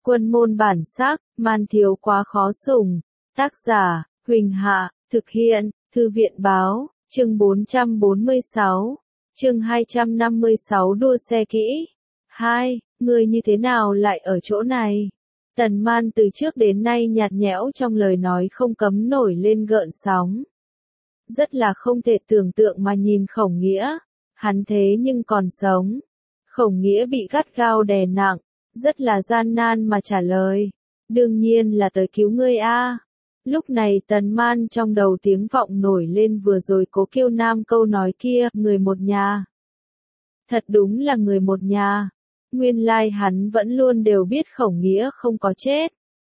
Quân môn bản sắc, man thiếu quá khó sủng. Tác giả, Huỳnh Hạ, thực hiện, Thư viện báo, chương 446, chương 256 đua xe kỹ. 2. Ngươi như thế nào lại ở chỗ này? Tần Man từ trước đến nay nhạt nhẽo trong lời nói không cấm nổi lên gợn sóng. Rất là không thể tưởng tượng mà nhìn Khổng Nghĩa, hắn thế nhưng còn sống. Khổng Nghĩa bị gắt gao đè nặng, rất là gian nan mà trả lời. Đương nhiên là tới cứu ngươi a. Lúc này Tần Man trong đầu tiếng vọng nổi lên vừa rồi Cố Kiêu Nam câu nói kia, người một nhà. Thật đúng là người một nhà. Nguyên lai hắn vẫn luôn đều biết Khổng Nghĩa không có chết.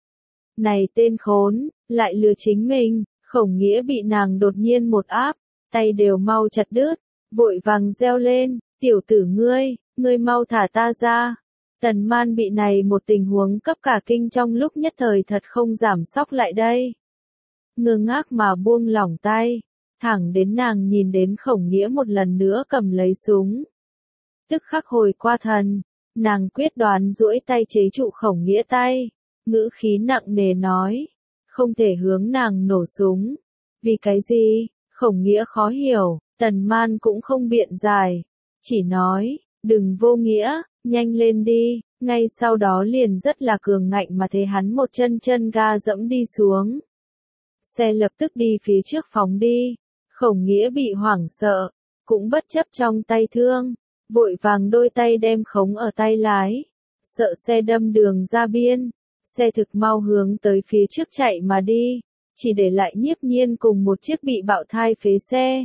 Này tên khốn, lại lừa chính mình. Khổng Nghĩa bị nàng đột nhiên một áp, tay đều mau chặt đứt, vội vàng reo lên, tiểu tử ngươi mau thả ta ra. Tần Man bị này một tình huống cấp cả kinh trong lúc nhất thời thật không giảm sóc lại đây. Ngơ ngác mà buông lỏng tay, thẳng đến nàng nhìn đến Khổng Nghĩa một lần nữa cầm lấy súng. Tức khắc hồi qua thần, nàng quyết đoán duỗi tay chế trụ Khổng Nghĩa tay, ngữ khí nặng nề nói. Không thể hướng nàng nổ súng. Vì cái gì? Khổng Nghĩa khó hiểu, Tần Man cũng không biện giải. Chỉ nói, đừng vô nghĩa, nhanh lên đi. Ngay sau đó liền rất là cường ngạnh mà thế hắn một chân ga dẫm đi xuống. Xe lập tức đi phía trước phóng đi. Khổng Nghĩa bị hoảng sợ, cũng bất chấp trong tay thương, vội vàng đôi tay đem khống ở tay lái. Sợ xe đâm đường ra biên. Xe thực mau hướng tới phía trước chạy mà đi, chỉ để lại Nhiếp Nhiên cùng một chiếc bị bạo thai phế xe.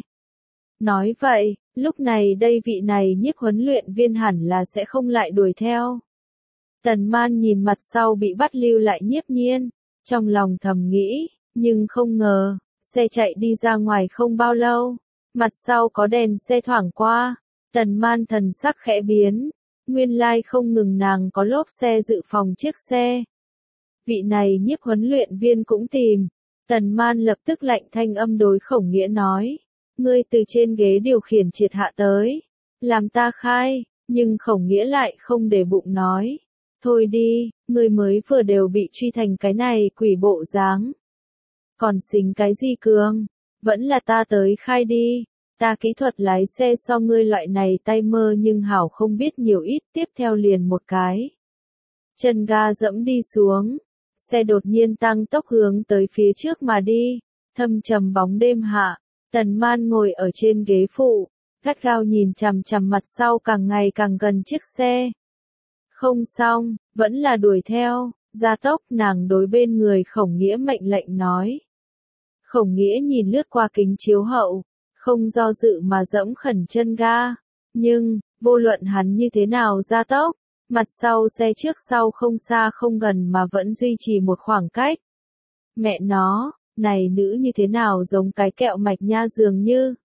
Nói vậy, lúc này đây vị này Nhiếp huấn luyện viên hẳn là sẽ không lại đuổi theo. Tần Man nhìn mặt sau bị bắt lưu lại Nhiếp Nhiên, trong lòng thầm nghĩ, nhưng không ngờ, xe chạy đi ra ngoài không bao lâu, mặt sau có đèn xe thoảng qua, Tần Man thần sắc khẽ biến, nguyên lai không ngừng nàng có lốp xe dự phòng chiếc xe. Vị này Nhiếp huấn luyện viên cũng tìm. Tần Man lập tức lạnh thanh âm đối Khổng Nghĩa nói. Ngươi từ trên ghế điều khiển triệt hạ tới. Làm ta khai, nhưng Khổng Nghĩa lại không để bụng nói. Thôi đi, ngươi mới vừa đều bị truy thành cái này quỷ bộ dáng. Còn xính cái gì cường, vẫn là ta tới khai đi. Ta kỹ thuật lái xe so ngươi loại này tay mơ nhưng hảo không biết nhiều ít. Tiếp theo liền một cái chân ga dẫm đi xuống. Xe đột nhiên tăng tốc hướng tới phía trước mà đi, thâm trầm bóng đêm hạ, Tần Man ngồi ở trên ghế phụ, gắt gao nhìn chằm chằm mặt sau càng ngày càng gần chiếc xe. Không xong, vẫn là đuổi theo, gia tốc, nàng đối bên người Khổng Nghĩa mệnh lệnh nói. Khổng Nghĩa nhìn lướt qua kính chiếu hậu, không do dự mà dẫm khẩn chân ga, nhưng, vô luận hắn như thế nào gia tốc, mặt sau xe trước sau không xa không gần mà vẫn duy trì một khoảng cách. Mẹ nó, này nữ như thế nào giống cái kẹo mạch nha dường như.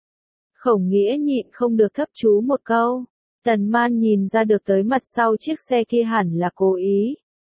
Khổng Nghĩa nhịn không được thấp chú một câu. Tần Man nhìn ra được tới mặt sau chiếc xe kia hẳn là cố ý.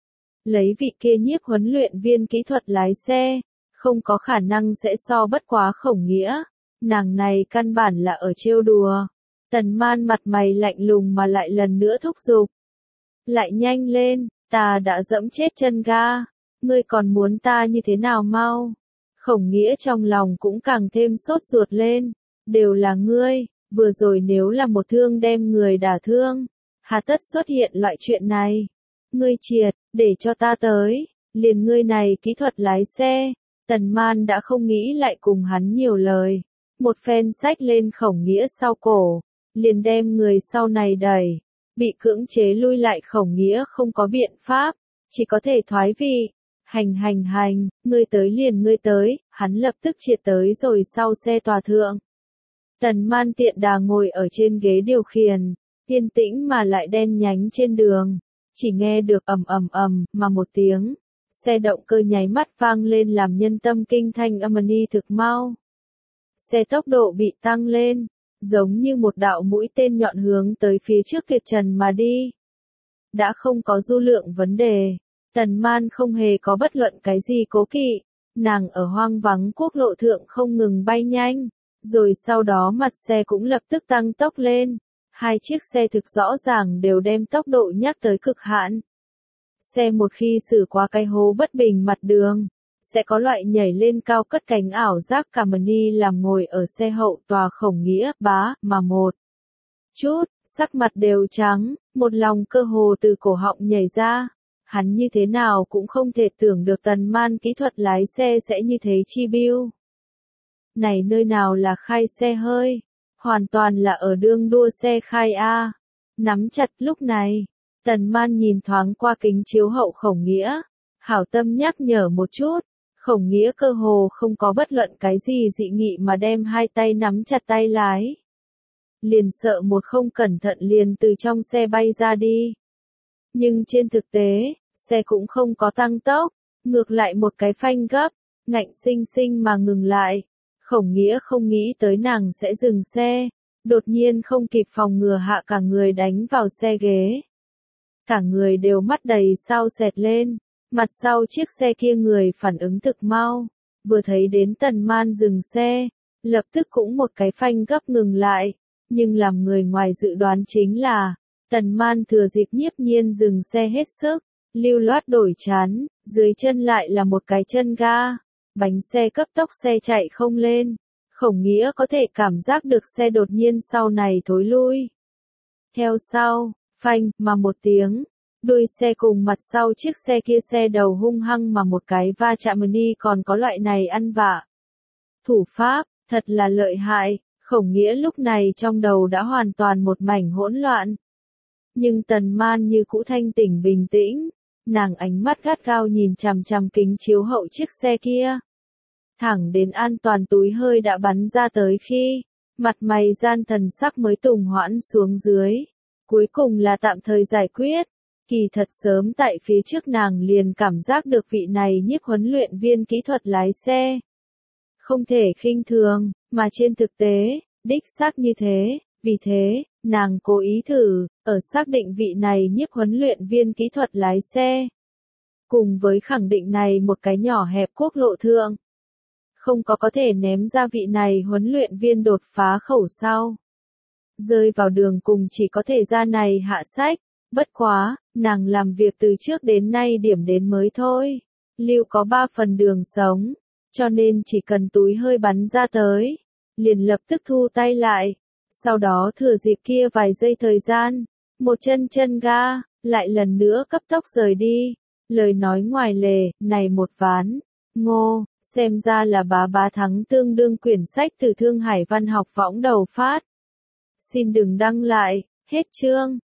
Lấy vị kia Nhiếp huấn luyện viên kỹ thuật lái xe, không có khả năng sẽ so bất quá Khổng Nghĩa. Nàng này căn bản là ở trêu đùa. Tần Man mặt mày lạnh lùng mà lại lần nữa thúc giục. Lại nhanh lên, ta đã dẫm chết chân ga, ngươi còn muốn ta như thế nào mau? Khổng Nghĩa trong lòng cũng càng thêm sốt ruột lên, đều là ngươi, vừa rồi nếu là một thương đem người đả thương, hà tất xuất hiện loại chuyện này. Ngươi triệt, để cho ta tới, liền ngươi này kỹ thuật lái xe. Tần Man đã không nghĩ lại cùng hắn nhiều lời, một phen xách lên Khổng Nghĩa sau cổ, liền đem người sau này đẩy. Bị cưỡng chế lui lại Khổng Nghĩa không có biện pháp, chỉ có thể thoái vị. Hành, ngươi tới liền ngươi tới, hắn lập tức triệt tới rồi sau xe tòa thượng. Tần Man tiện đà ngồi ở trên ghế điều khiển, yên tĩnh mà lại đen nhánh trên đường, chỉ nghe được ầm mà một tiếng, xe động cơ nháy mắt vang lên làm nhân tâm kinh thanh âm ni thực mau. Xe tốc độ bị tăng lên, giống như một đạo mũi tên nhọn hướng tới phía trước tuyệt trần mà đi. Đã không có du lượng vấn đề, Tần Man không hề có bất luận cái gì cố kỵ, nàng ở hoang vắng quốc lộ thượng không ngừng bay nhanh, rồi sau đó mặt xe cũng lập tức tăng tốc lên, hai chiếc xe thực rõ ràng đều đem tốc độ nhắc tới cực hạn. xe một khi xử qua cái hố bất bình mặt đường, sẽ có loại nhảy lên cao cất cánh ảo giác cả Mani làm ngồi ở xe hậu tòa Khổng Nghĩa bá mà một chút, sắc mặt đều trắng, một lòng cơ hồ từ cổ họng nhảy ra. Hắn như thế nào cũng không thể tưởng được Tần Man kỹ thuật lái xe sẽ như thế chi biêu. Này nơi nào là khai xe hơi, hoàn toàn là ở đương đua xe khai A. Nắm chặt lúc này, Tần Man nhìn thoáng qua kính chiếu hậu Khổng Nghĩa, hảo tâm nhắc nhở một chút. Khổng Nghĩa cơ hồ không có bất luận cái gì dị nghị mà đem hai tay nắm chặt tay lái. Liền sợ một không cẩn thận liền từ trong xe bay ra đi. Nhưng trên thực tế, xe cũng không có tăng tốc, ngược lại một cái phanh gấp, ngạnh sinh sinh mà ngừng lại. Khổng Nghĩa không nghĩ tới nàng sẽ dừng xe, đột nhiên không kịp phòng ngừa hạ cả người đánh vào xe ghế. Cả người đều mắt đầy sao sệt lên, mặt sau chiếc xe kia người phản ứng thực mau, vừa thấy đến Tần Man dừng xe, lập tức cũng một cái phanh gấp ngừng lại, nhưng làm người ngoài dự đoán chính là, Tần Man thừa dịp nhiếp nhiên dừng xe hết sức, lưu loát đổi chắn, dưới chân lại là một cái chân ga, bánh xe cấp tốc xe chạy không lên. Khổng Nghĩa có thể cảm giác được xe đột nhiên sau này thối lui. Theo sau, phanh mà một tiếng, đuôi xe cùng mặt sau chiếc xe kia xe đầu hung hăng mà một cái va chạm. Mani còn có loại này ăn vạ. Thủ pháp, thật là lợi hại. Khổng Nghĩa lúc này trong đầu đã hoàn toàn một mảnh hỗn loạn. Nhưng Tần Man như cũ thanh tỉnh bình tĩnh, nàng ánh mắt gắt gao nhìn chằm chằm kính chiếu hậu chiếc xe kia. Thẳng đến an toàn túi hơi đã bắn ra tới khi, mặt mày gian thần sắc mới tùng hoãn xuống dưới. Cuối cùng là tạm thời giải quyết. Kỳ thật sớm tại phía trước nàng liền cảm giác được vị này nhiếp huấn luyện viên kỹ thuật lái xe. Không thể khinh thường, mà trên thực tế, đích xác như thế, vì thế, nàng cố ý thử, ở xác định vị này nhiếp huấn luyện viên kỹ thuật lái xe. Cùng với khẳng định này một cái nhỏ hẹp quốc lộ thượng. Không có thể ném ra vị này huấn luyện viên đột phá khẩu sau. Rơi vào đường cùng chỉ có thể ra này hạ sách, bất quá, nàng làm việc từ trước đến nay điểm đến mới thôi. Lưu có 3 phần đường sống, cho nên chỉ cần túi hơi bắn ra tới, liền lập tức thu tay lại. Sau đó thừa dịp kia vài giây thời gian, một chân ga, lại lần nữa cấp tốc rời đi. Lời nói ngoài lề, này một ván, ngô, xem ra là bá thắng tương đương quyển sách từ Thương Hải Văn học võng đầu phát. Xin đừng đăng lại, hết chương.